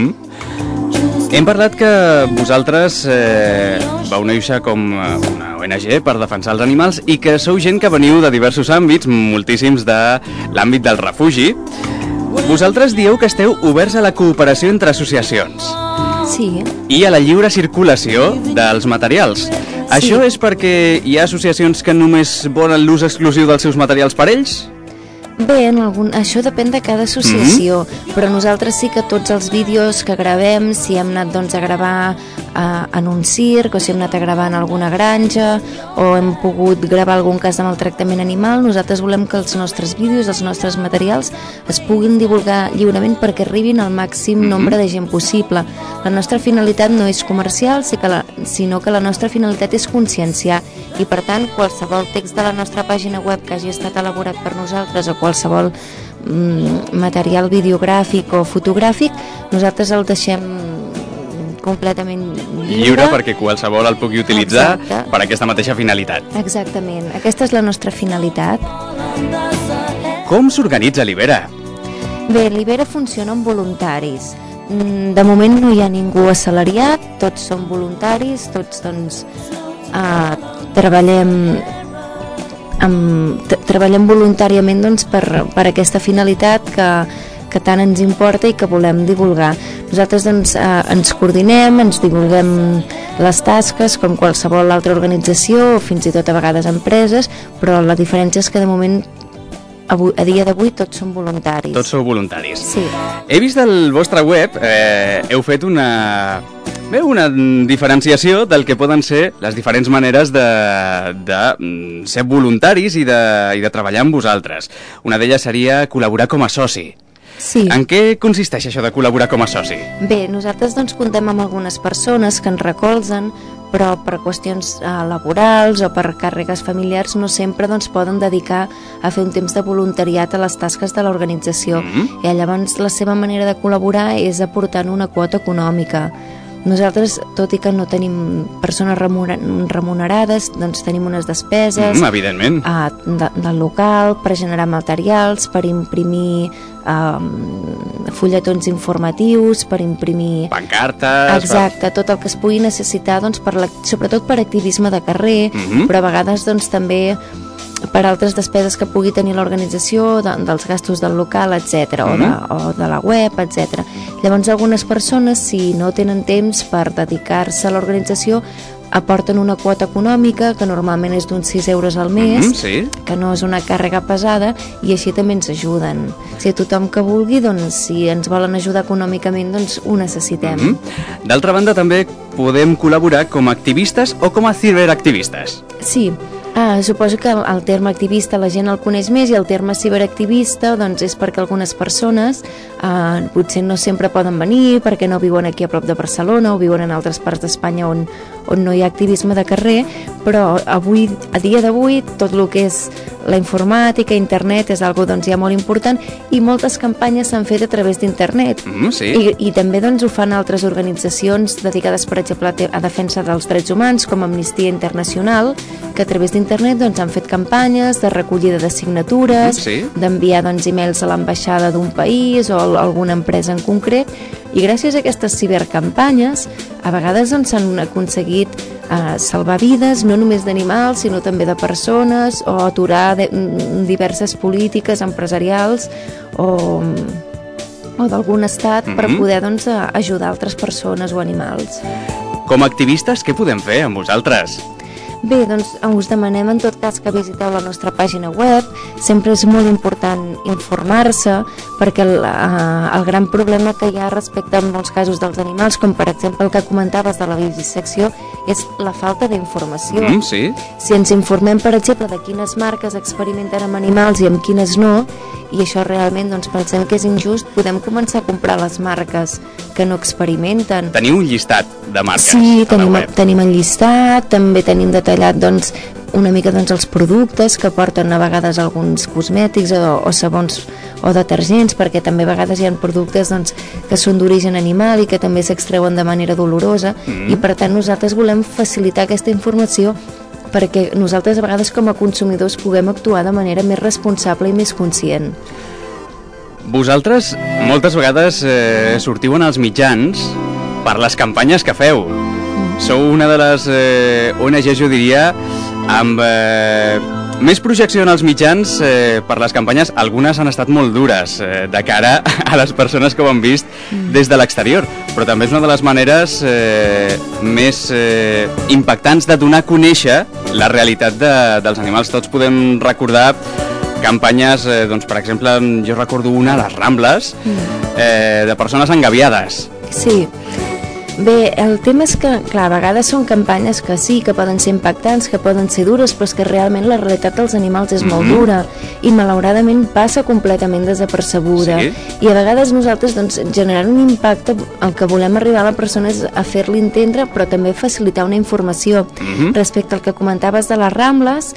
Hem parlat que vosaltres vau néixer com una ONG per defensar els animals i que sou gent que veniu de diversos àmbits, moltíssims de l'àmbit del refugi. Vosaltres dieu que esteu oberts a la cooperació entre associacions. Sí. I a la lliure circulació dels materials. Sí. Això és perquè hi ha associacions que només volen l'ús exclusiu dels seus materials per ells? Bé, això depèn de cada associació, però nosaltres sí que tots els vídeos que gravem, si hem anat a gravar en un circ, o si hem anat a gravar en alguna granja, o hem pogut gravar algun cas de maltractament animal, nosaltres volem que els nostres vídeos, els nostres materials, es puguin divulgar lliurement perquè arribin al màxim nombre de gent possible. La nostra finalitat no és comercial, sinó que la nostra finalitat és conscienciar, i per tant qualsevol text de la nostra pàgina web que hagi estat elaborat per nosaltres, o qualsevol material videogràfic o fotogràfic, nosaltres el deixem completament lliure perquè qualsevol el pugui utilitzar per aquesta mateixa finalitat. Exactament, aquesta és la nostra finalitat. Com s'organitza l'Ibera? Bé, l'Ibera funciona amb voluntaris. De moment no hi ha ningú assalariat, tots són voluntaris, tots treballem voluntàriament per aquesta finalitat que tant ens importa i que volem divulgar. Nosaltres ens coordinem, ens divulguem les tasques com qualsevol altra organització o fins i tot a vegades empreses, però la diferència és que de moment a dia d'avui tots són voluntaris. Tots sou voluntaris. Sí. He vist al vostre web, heu fet una diferenciació del que poden ser les diferents maneres de ser voluntaris i de treballar amb vosaltres. Una d'elles seria col·laborar com a soci. Sí. En què consisteix això de col·laborar com a soci? Bé, nosaltres comptem amb algunes persones que ens recolzen, però per qüestions laborals o per càrregues familiars no sempre poden dedicar a fer un temps de voluntariat a les tasques de l'organització. I llavors la seva manera de col·laborar és aportant una quota econòmica. Nosaltres, tot i que no tenim persones remunerades, tenim unes despeses evidentment del local per generar materials, per imprimir fulletons informatius, per imprimir pancartes, exacte, tot el que es pugui necessitar sobretot per activisme de carrer, però a vegades també per altres despeses que pugui tenir l'organització, dels gastos del local, etc., o de la web, etc. Llavors algunes persones, si no tenen temps per dedicar-se a l'organització, aporten una quota econòmica que normalment és d'uns 6 euros al mes, que no és una càrrega pesada, i així també ens ajuden. Si tothom que vulgui, si ens volen ajudar econòmicament, ho necessitem. D'altra banda, també podem col·laborar com a activistes o com a ciberactivistes. Sí. Suposo que el terme activista la gent el coneix més, i el terme ciberactivista és perquè algunes persones potser no sempre poden venir perquè no viuen aquí a prop de Barcelona o viuen en altres parts d'Espanya on no hi ha activisme de carrer, però a dia d'avui tot el que és la informàtica, internet, és algo ja molt important, i moltes campanyes s'han fet a través d'internet. I també ho fan altres organitzacions dedicades, per exemple, a defensa dels drets humans, com Amnistia Internacional, que a través d'internet han fet campanyes de recollida de signatures, d'enviar e-mails a l'ambaixada d'un país o a alguna empresa en concret, I gràcies a aquestes cibercampanyes, a vegades doncs, s'han aconseguit salvar vides, no només d'animals, sinó també de persones, o aturar diverses polítiques empresarials o d'algun estat per poder doncs, ajudar altres persones o animals. Com a activistes, què podem fer amb vosaltres? Bé, doncs us demanem en tot cas que visiteu la nostra pàgina web. Sempre és molt important informar-se, perquè el gran problema que hi ha respecte en molts casos dels animals, com per exemple el que comentaves de la vivisecció, és la falta d'informació. Sí. Si ens informem, per exemple, de quines marques experimenten amb animals i amb quines no, i això realment doncs, pensem que és injust, podem començar a comprar les marques que no experimenten. Teniu un llistat de marques? Sí, tenim enllistat, també tenim detallat doncs, una mica doncs, els productes que porten a vegades alguns cosmètics o sabons o detergents, perquè també a vegades hi ha productes doncs, que són d'origen animal i que també s'extreuen de manera dolorosa, i per tant nosaltres volem facilitar aquesta informació perquè nosaltres a vegades com a consumidors puguem actuar de manera més responsable i més conscient. Vosaltres moltes vegades sortiu en els mitjans per les campanyes que feu. Sou una de les ONGs, jo diria, amb més projecció en els mitjans per les campanyes. Algunes han estat molt dures de cara a les persones que ho han vist des de l'exterior, però també és una de les maneres més impactants de donar a conèixer la realitat dels animals. Tots podem recordar campanyes, doncs, per exemple, jo recordo una a les Rambles, de persones engabiades. Sí. Bé, el tema és que, clar, a vegades són campanyes que sí, que poden ser impactants, que poden ser dures, però és que realment la realitat dels animals és molt dura i malauradament passa completament desapercebuda. Sí. I a vegades nosaltres, doncs, generant un impacte, el que volem arribar a la persona és a fer-li entendre, però també facilitar una informació. Respecte al que comentaves de les Rambles,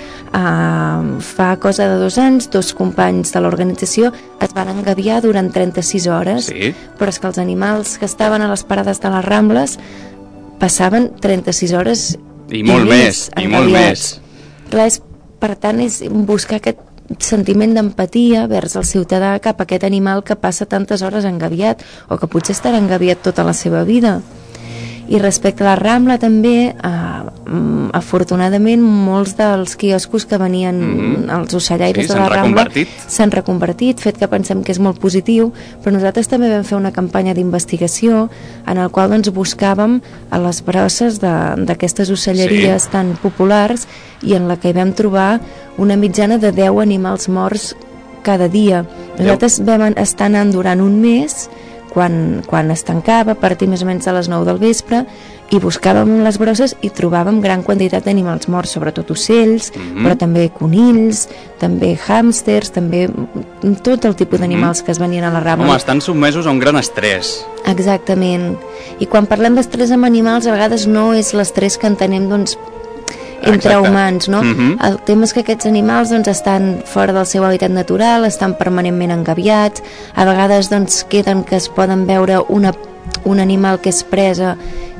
fa cosa de 2 anys, 2 companys de l'organització es van engabiar durant 36 hores, però és que els animals que estaven a les parades de les Rambles passaven 36 hores i molt més. Clar, per tant, és buscar aquest sentiment d'empatia vers el ciutadà cap a aquest animal que passa tantes hores engabiat o que potser estarà engabiat tota la seva vida. I respecte a la Rambla també, afortunadament molts dels quioscos que venien els ocellaires de la Rambla s'han reconvertit, fet que pensem que és molt positiu, però nosaltres també vam fer una campanya d'investigació en el qual doncs, buscàvem a les brosses d'aquestes ocelleries tan populars i en la que hi vam trobar una mitjana de 10 animals morts cada dia. Nosaltres vam estar anant durant un mes quan es tancava, a partir més o menys de les 9 del vespre, i buscàvem les brosses i trobàvem gran quantitat d'animals morts, sobretot ocells, però també conills, també hàmsters, també tot el tipus d'animals que es venien a la Rambla. Home, estan sotmesos a un gran estrès. Exactament. I quan parlem d'estrès amb animals, a vegades no és l'estrès que entenem, doncs, entre humans, no? El tema és que aquests animals doncs, estan fora del seu hàbitat natural, estan permanentment engabiats, a vegades doncs, queden que es poden veure un animal que és presa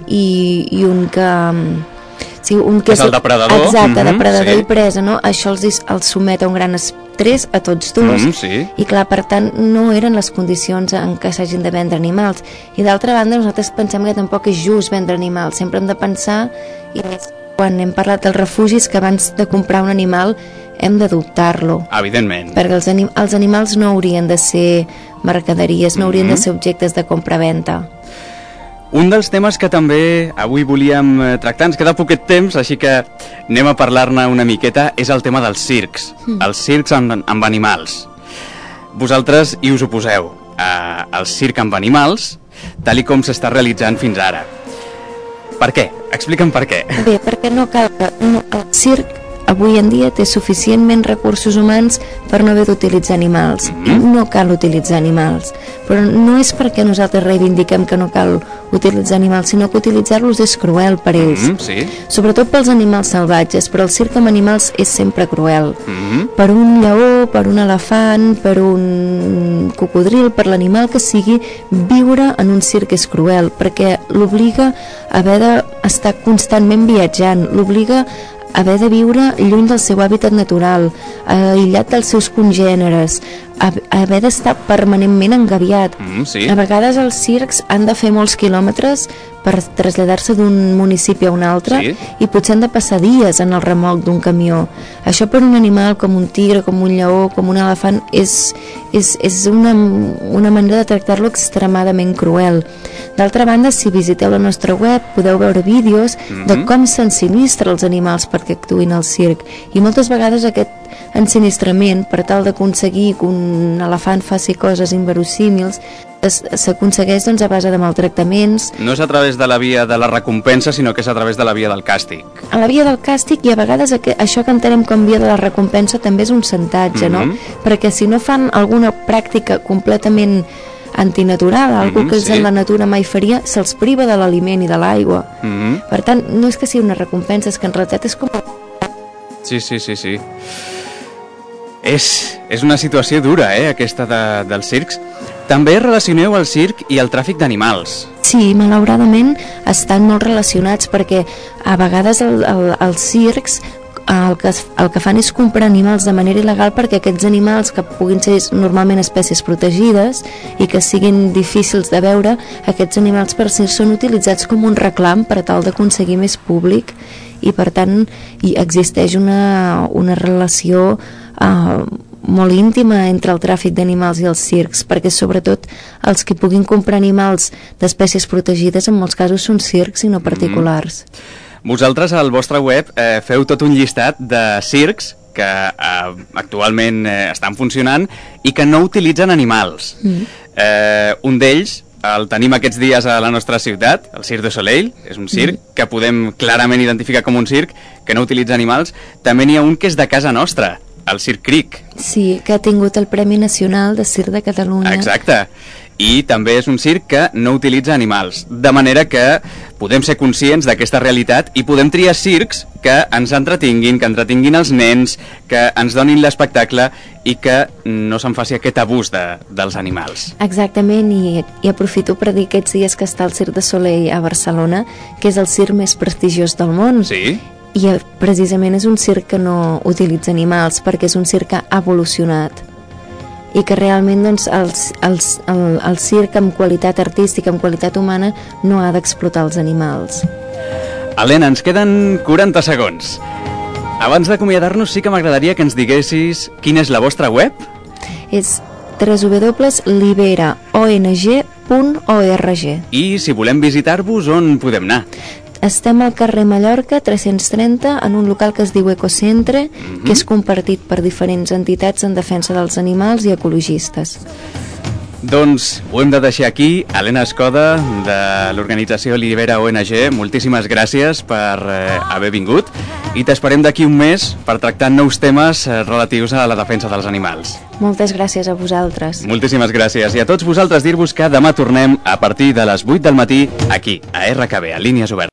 i un que... Sí, un que és el depredador. Exacte, depredador i presa, no? Això els sotmet a un gran estrès a tots dos. I clar, per tant, no eren les condicions en què s'hagin de vendre animals. I d'altra banda, nosaltres pensem que tampoc és just vendre animals. Sempre hem de pensar, i més quan hem parlat dels refugis, que abans de comprar un animal hem d'adoptar-lo. Evidentment. Perquè els animals no haurien de ser mercaderies, no haurien de ser objectes de compra-venta. Un dels temes que també avui volíem tractar, ens queda poquet temps, així que anem a parlar-ne una miqueta, és el tema dels circs. Els circs amb animals. Vosaltres hi us oposeu al circ amb animals, tal com s'està realitzant fins ara. Per què? Explica'm per què. Bé, perquè no cal que... el circ avui en dia té suficientment recursos humans per no haver d'utilitzar animals. No cal utilitzar animals. Però no és perquè nosaltres reivindiquem que no cal utilitzar animals, sinó que utilitzar-los és cruel per ells. Sobretot pels animals salvatges, però el circ amb animals és sempre cruel. Per un lleó, per un elefant, per un cocodril, per l'animal que sigui, viure en un circ és cruel, perquè l'obliga a haver d'estar constantment viatjant, l'obliga haver de viure lluny del seu hàbitat natural, aïllat dels seus congèneres, haver d'estar permanentment engabiat. Sí. A vegades els circs han de fer molts quilòmetres per traslladar-se d'un municipi a un altre, Sí. i potser han de passar dies en el remolc d'un camió. Això per un animal com un tigre, com un lleó, com un elefant, és una manera de tractar-lo extremadament cruel. D'altra banda, si visiteu la nostra web podeu veure vídeos de com s'ensinistra els animals perquè actuïn al circ, i moltes vegades aquest ensinistrament, per tal d'aconseguir que un elefant faci coses inverosímils, s'aconsegueix doncs, a base de maltractaments, No és a través de la via de la recompensa, sinó que és a través de la via del càstig. a la via del càstig, i a vegades això que entenem com via de la recompensa també és un chantatge, no? Perquè si no fan alguna pràctica completament antinatural, algú que sí. en la natura mai faria, se'ls priva de l'aliment i de l'aigua. Per tant, no és que sigui una recompensa, és que en realitat és com... Sí. És una situació dura, aquesta dels circs. També relacioneu el circ i el tràfic d'animals. Sí, malauradament estan molt relacionats, perquè a vegades els circs el que fan és comprar animals de manera il·legal, perquè aquests animals, que puguin ser normalment espècies protegides i que siguin difícils de veure, aquests animals per si són utilitzats com un reclam per tal d'aconseguir més públic, i per tant existeix una relació molt íntima entre el tràfic d'animals i els circs, perquè sobretot els que puguin comprar animals d'espècies protegides en molts casos són circs i no particulars. Vosaltres al vostre web feu tot un llistat de circs que actualment estan funcionant i que no utilitzen animals. Un d'ells el tenim aquests dies a la nostra ciutat, el Cirque du Soleil, és un circ que podem clarament identificar com un circ que no utilitza animals. També n'hi ha un que és de casa nostra, el Circ Cric. Sí, que ha tingut el Premi Nacional de Circ de Catalunya. Exacte. I també és un circ que no utilitza animals, de manera que podem ser conscients d'aquesta realitat i podem triar circs que ens entretinguin, que entretinguin els nens, que ens donin l'espectacle i que no se'n faci aquest abús dels animals. Exactament, i aprofito per dir aquests dies que està el Cirque du Soleil a Barcelona, que és el circ més prestigiós del món. Sí. I precisament és un circ que no utilitza animals, perquè és un circ que ha evolucionat, i que realment doncs, el circ amb qualitat artística, amb qualitat humana, no ha d'explotar els animals. Helena, ens queden 40 segons. Abans d'acomiadar-nos sí que m'agradaria que ens diguessis quina és la vostra web. És www.liberaong.org. I si volem visitar-vos, on podem anar? Estem al carrer Mallorca 330 en un local que es diu Ecocentre, que és compartit per diferents entitats en defensa dels animals i ecologistes. Doncs ho hem de deixar aquí. Helena Escoda, de l'organització Libera ONG, moltíssimes gràcies per haver vingut i t'esperem d'aquí un mes per tractar nous temes relatius a la defensa dels animals. Moltes gràcies a vosaltres. Moltíssimes gràcies. I a tots vosaltres dir-vos que demà tornem a partir de les 8 del matí aquí, a RKB, a Línies Obertes.